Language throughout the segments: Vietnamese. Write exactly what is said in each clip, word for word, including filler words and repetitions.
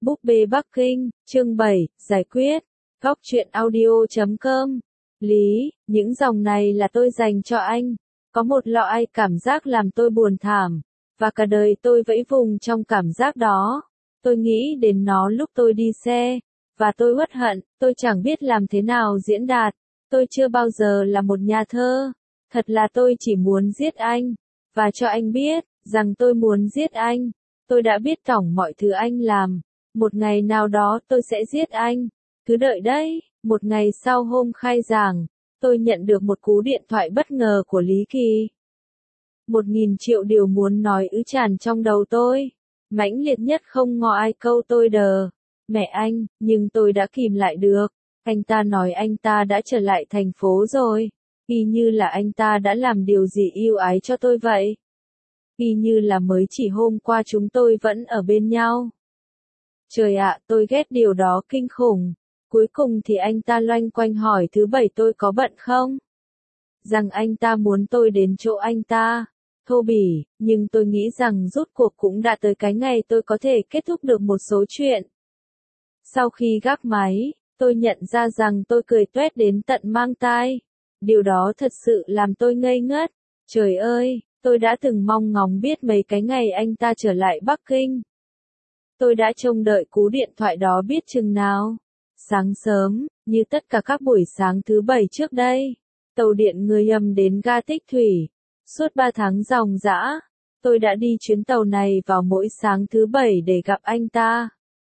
Búp bê Bắc Kinh, chương bảy, giải quyết. Góc truyện audio chấm com. Lý, những dòng này là tôi dành cho anh. Có một lọ ai cảm giác làm tôi buồn thảm. Và cả đời tôi vẫy vùng trong cảm giác đó. Tôi nghĩ đến nó lúc tôi đi xe. Và tôi uất hận, tôi chẳng biết làm thế nào diễn đạt. Tôi chưa bao giờ là một nhà thơ. Thật là tôi chỉ muốn giết anh. Và cho anh biết, rằng tôi muốn giết anh. Tôi đã biết tổng mọi thứ anh làm. Một ngày nào đó tôi sẽ giết anh. Cứ đợi đấy. Một ngày sau hôm khai giảng, tôi nhận được một cú điện thoại bất ngờ của Lý Kỳ. Một nghìn triệu điều muốn nói ứ tràn trong đầu tôi. Mãnh liệt nhất không ngỏ ai câu tôi đờ. Mẹ anh, nhưng tôi đã kìm lại được. Anh ta nói anh ta đã trở lại thành phố rồi. Y như là anh ta đã làm điều gì yêu ái cho tôi vậy. Y như là mới chỉ hôm qua chúng tôi vẫn ở bên nhau. Trời ạ, tôi ghét điều đó kinh khủng. Cuối cùng thì anh ta loanh quanh hỏi thứ bảy tôi có bận không? Rằng anh ta muốn tôi đến chỗ anh ta. Thô bỉ, nhưng tôi nghĩ rằng rốt cuộc cũng đã tới cái ngày tôi có thể kết thúc được một số chuyện. Sau khi gác máy, tôi nhận ra rằng tôi cười toét đến tận mang tai. Điều đó thật sự làm tôi ngây ngất. Trời ơi, tôi đã từng mong ngóng biết mấy cái ngày anh ta trở lại Bắc Kinh. Tôi đã trông đợi cú điện thoại đó biết chừng nào. Sáng sớm, như tất cả các buổi sáng thứ bảy trước đây, tàu điện người Âm đến ga Tích Thủy. Suốt ba tháng ròng rã, tôi đã đi chuyến tàu này vào mỗi sáng thứ bảy để gặp anh ta.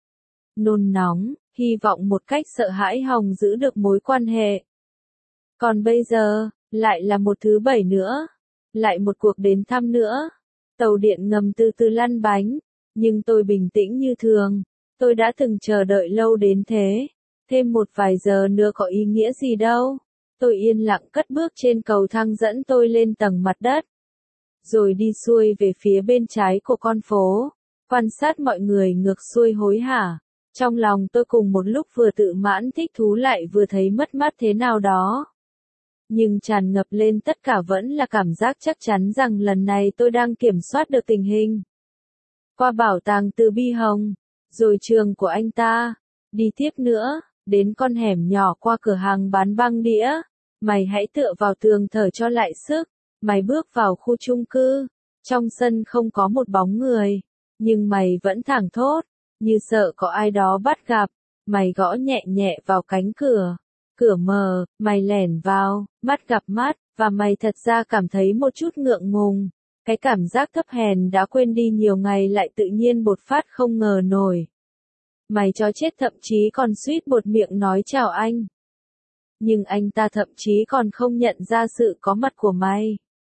Nôn nóng, hy vọng một cách sợ hãi hòng giữ được mối quan hệ. Còn bây giờ, lại là một thứ bảy nữa. Lại một cuộc đến thăm nữa. Tàu điện ngầm từ từ lăn bánh. Nhưng tôi bình tĩnh như thường. Tôi đã từng chờ đợi lâu đến thế. Thêm một vài giờ nữa có ý nghĩa gì đâu. Tôi yên lặng cất bước trên cầu thang dẫn tôi lên tầng mặt đất. Rồi đi xuôi về phía bên trái của con phố. Quan sát mọi người ngược xuôi hối hả. Trong lòng tôi cùng một lúc vừa tự mãn thích thú lại vừa thấy mất mát thế nào đó. Nhưng tràn ngập lên tất cả vẫn là cảm giác chắc chắn rằng lần này tôi đang kiểm soát được tình hình. Qua bảo tàng Từ Bi Hồng, rồi trường của anh ta, đi tiếp nữa, đến con hẻm nhỏ qua cửa hàng bán băng đĩa. Mày hãy tựa vào tường thở cho lại sức. Mày bước vào khu chung cư. Trong sân không có một bóng người. Nhưng mày vẫn thảng thốt, như sợ có ai đó bắt gặp. Mày gõ nhẹ nhẹ vào cánh cửa. Cửa mở, mày lẻn vào, mắt gặp mắt, và mày thật ra cảm thấy một chút ngượng ngùng. Cái cảm giác thấp hèn đã quên đi nhiều ngày lại tự nhiên bột phát không ngờ nổi. Mày cho chết thậm chí còn suýt buột miệng nói chào anh. Nhưng anh ta thậm chí còn không nhận ra sự có mặt của mày.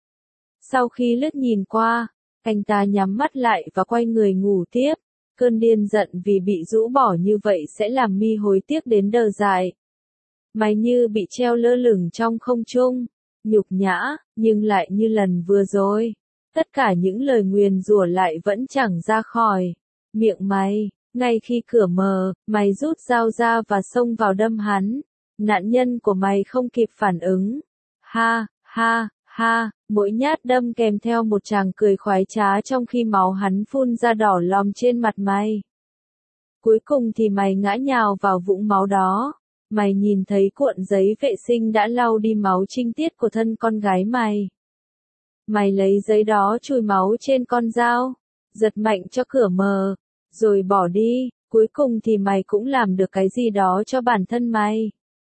Sau khi lướt nhìn qua, anh ta nhắm mắt lại và quay người ngủ tiếp. Cơn điên giận vì bị rũ bỏ như vậy sẽ làm mi hối tiếc đến đờ dại. Mày như bị treo lơ lửng trong không trung, nhục nhã, nhưng lại như lần vừa rồi. Tất cả những lời nguyền rủa lại vẫn chẳng ra khỏi miệng mày. Ngay khi cửa mở, mày rút dao ra và xông vào đâm hắn. Nạn nhân của mày không kịp phản ứng. Ha, ha, ha, mỗi nhát đâm kèm theo một tràng cười khoái trá trong khi máu hắn phun ra đỏ lòm trên mặt mày. Cuối cùng thì mày ngã nhào vào vũng máu đó. Mày nhìn thấy cuộn giấy vệ sinh đã lau đi máu trinh tiết của thân con gái mày. Mày lấy giấy đó chùi máu trên con dao, giật mạnh cho cửa mở, rồi bỏ đi. Cuối cùng thì mày cũng làm được cái gì đó cho bản thân mày.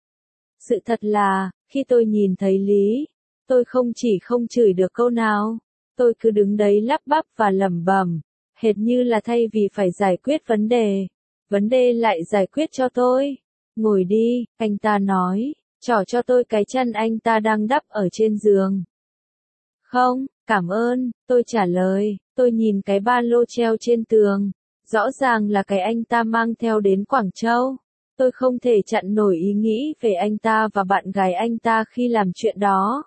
Sự thật là, khi tôi nhìn thấy Lý, tôi không chỉ không chửi được câu nào, tôi cứ đứng đấy lắp bắp và lẩm bẩm, hệt như là thay vì phải giải quyết vấn đề, vấn đề lại giải quyết cho tôi. Ngồi đi, anh ta nói, trỏ cho tôi cái chân anh ta đang đắp ở trên giường. Không, cảm ơn, tôi trả lời, tôi nhìn cái ba lô treo trên tường, rõ ràng là cái anh ta mang theo đến Quảng Châu. Tôi không thể chặn nổi ý nghĩ về anh ta và bạn gái anh ta khi làm chuyện đó.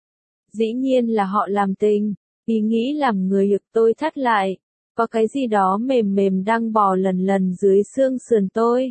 Dĩ nhiên là họ làm tình, ý nghĩ làm người ực tôi thắt lại, có cái gì đó mềm mềm đang bò lần lần dưới xương sườn tôi.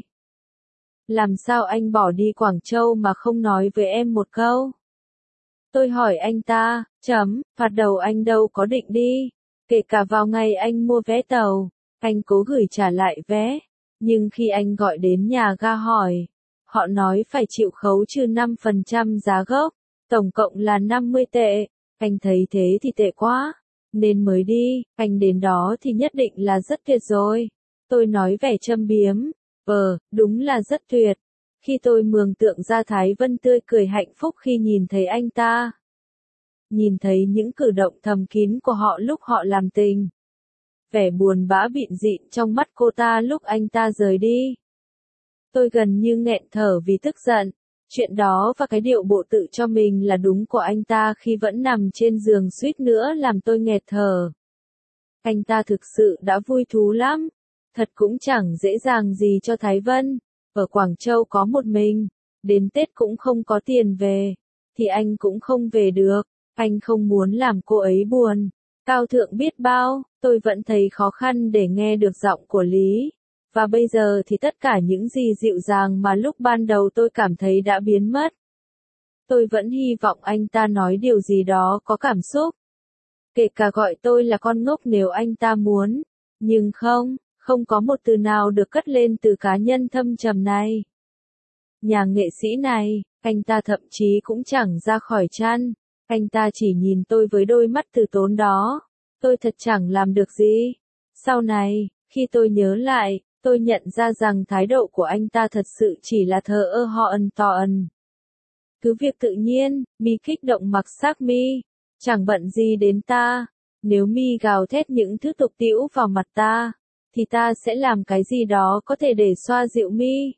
Làm sao anh bỏ đi Quảng Châu mà không nói với em một câu? Tôi hỏi anh ta, chấm, phạt đầu anh đâu có định đi, kể cả vào ngày anh mua vé tàu, anh cố gửi trả lại vé. Nhưng khi anh gọi đến nhà ga hỏi, họ nói phải chịu khấu trừ năm phần trăm giá gốc, tổng cộng là năm mươi tệ. Anh thấy thế thì tệ quá, nên mới đi, anh đến đó thì nhất định là rất tuyệt rồi. Tôi nói vẻ châm biếm, ờ, đúng là rất tuyệt. Khi tôi mường tượng ra Thái Vân tươi cười hạnh phúc khi nhìn thấy anh ta. Nhìn thấy những cử động thầm kín của họ lúc họ làm tình. Vẻ buồn bã bịn dịn trong mắt cô ta lúc anh ta rời đi. Tôi gần như nghẹn thở vì tức giận. Chuyện đó và cái điệu bộ tự cho mình là đúng của anh ta khi vẫn nằm trên giường suýt nữa làm tôi nghẹt thở. Anh ta thực sự đã vui thú lắm. Thật cũng chẳng dễ dàng gì cho Thái Vân. Ở Quảng Châu có một mình. Đến Tết cũng không có tiền về. Thì anh cũng không về được. Anh không muốn làm cô ấy buồn. Cao thượng biết bao, tôi vẫn thấy khó khăn để nghe được giọng của Lý. Và bây giờ thì tất cả những gì dịu dàng mà lúc ban đầu tôi cảm thấy đã biến mất. Tôi vẫn hy vọng anh ta nói điều gì đó có cảm xúc. Kể cả gọi tôi là con ngốc nếu anh ta muốn. Nhưng không, không có một từ nào được cất lên từ cá nhân thâm trầm này. Nhà nghệ sĩ này, anh ta thậm chí cũng chẳng ra khỏi chăn. Anh ta chỉ nhìn tôi với đôi mắt từ tốn đó. Tôi thật chẳng làm được gì. Sau này, khi tôi nhớ lại, tôi nhận ra rằng thái độ của anh ta thật sự chỉ là thờ ơ ho ân to ân. Cứ việc tự nhiên, mi kích động mặc xác mi. Chẳng bận gì đến ta. Nếu mi gào thét những thứ tục tĩu vào mặt ta, thì ta sẽ làm cái gì đó có thể để xoa dịu mi.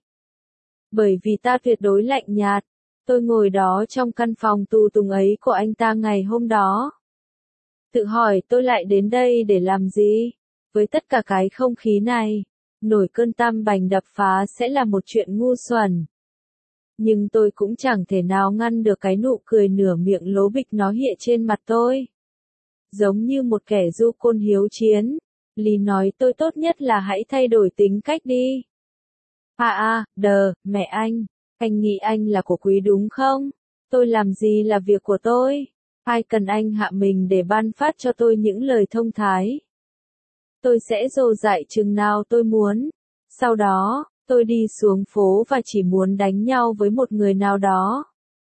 Bởi vì ta tuyệt đối lạnh nhạt. Tôi ngồi đó trong căn phòng tù tùng ấy của anh ta ngày hôm đó. Tự hỏi tôi lại đến đây để làm gì? Với tất cả cái không khí này, nổi cơn tam bành đập phá sẽ là một chuyện ngu xuẩn. Nhưng tôi cũng chẳng thể nào ngăn được cái nụ cười nửa miệng lố bịch nó hiện trên mặt tôi. Giống như một kẻ du côn hiếu chiến, Lý nói tôi tốt nhất là hãy thay đổi tính cách đi. À à, đờ, mẹ anh. Anh nghĩ anh là của quý đúng không? Tôi làm gì là việc của tôi? Ai cần anh hạ mình để ban phát cho tôi những lời thông thái? Tôi sẽ dồ dại chừng nào tôi muốn. Sau đó, tôi đi xuống phố và chỉ muốn đánh nhau với một người nào đó.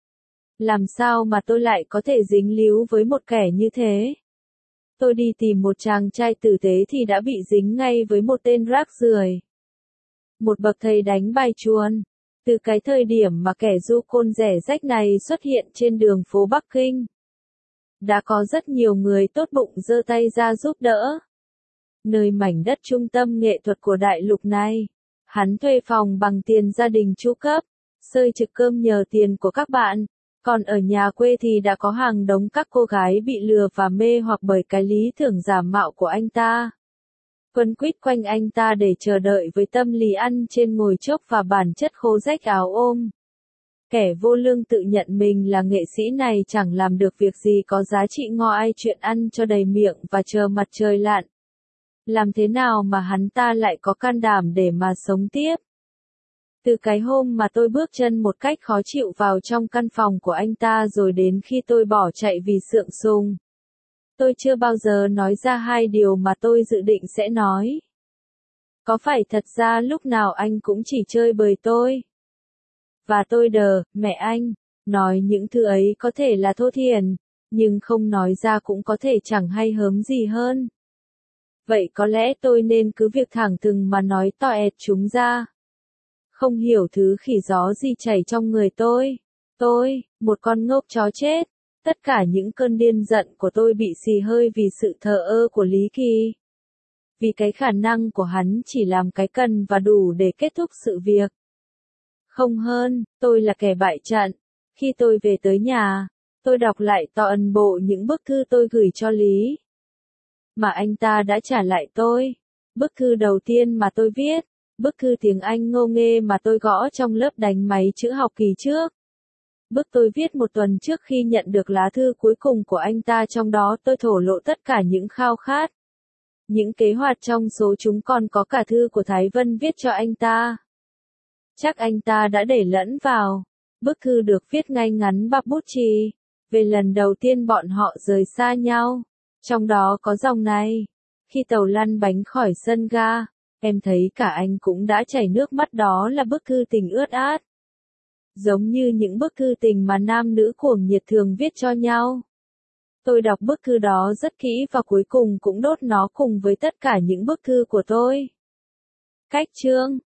Làm sao mà tôi lại có thể dính líu với một kẻ như thế? Tôi đi tìm một chàng trai tử tế thì đã bị dính ngay với một tên rác rưởi. Một bậc thầy đánh bài chuồn. Từ cái thời điểm mà kẻ du côn rẻ rách này xuất hiện trên đường phố Bắc Kinh, đã có rất nhiều người tốt bụng giơ tay ra giúp đỡ. Nơi mảnh đất trung tâm nghệ thuật của đại lục này, hắn thuê phòng bằng tiền gia đình chu cấp, xơi trực cơm nhờ tiền của các bạn. Còn ở nhà quê thì đã có hàng đống các cô gái bị lừa và mê hoặc bởi cái lý tưởng giả mạo của anh ta. Quấn quýt quanh anh ta để chờ đợi với tâm lý ăn trên ngồi chốc và bản chất khô rách áo ôm. Kẻ vô lương tự nhận mình là nghệ sĩ này chẳng làm được việc gì có giá trị ngoài chuyện ăn cho đầy miệng và chờ mặt trời lặn. Làm thế nào mà hắn ta lại có can đảm để mà sống tiếp? Từ cái hôm mà tôi bước chân một cách khó chịu vào trong căn phòng của anh ta rồi đến khi tôi bỏ chạy vì sượng sùng, tôi chưa bao giờ nói ra hai điều mà tôi dự định sẽ nói. Có phải thật ra lúc nào anh cũng chỉ chơi bời tôi? Và tôi đờ, mẹ anh, nói những thứ ấy có thể là thô thiển, nhưng không nói ra cũng có thể chẳng hay hớm gì hơn. Vậy có lẽ tôi nên cứ việc thẳng thừng mà nói to ẹt chúng ra. Không hiểu thứ khỉ gió gì chảy trong người tôi. Tôi, một con ngốc chó chết. Tất cả những cơn điên giận của tôi bị xì hơi vì sự thờ ơ của Lý Kỳ. Vì cái khả năng của hắn chỉ làm cái cần và đủ để kết thúc sự việc. Không hơn, tôi là kẻ bại trận. Khi tôi về tới nhà, tôi đọc lại toàn bộ những bức thư tôi gửi cho Lý. Mà anh ta đã trả lại tôi. Bức thư đầu tiên mà tôi viết. Bức thư tiếng Anh ngô nghê mà tôi gõ trong lớp đánh máy chữ học kỳ trước. Bức tôi viết một tuần trước khi nhận được lá thư cuối cùng của anh ta, trong đó tôi thổ lộ tất cả những khao khát. Những kế hoạch, trong số chúng còn có cả thư của Thái Vân viết cho anh ta. Chắc anh ta đã để lẫn vào. Bức thư được viết ngay ngắn bằng bút chì. Về lần đầu tiên bọn họ rời xa nhau. Trong đó có dòng này. Khi tàu lăn bánh khỏi sân ga, Em thấy cả anh cũng đã chảy nước mắt, đó là bức thư tình ướt át. Giống như những bức thư tình mà nam nữ cuồng nhiệt thường viết cho nhau. Tôi đọc bức thư đó rất kỹ và cuối cùng cũng đốt nó cùng với tất cả những bức thư của tôi. Cách chương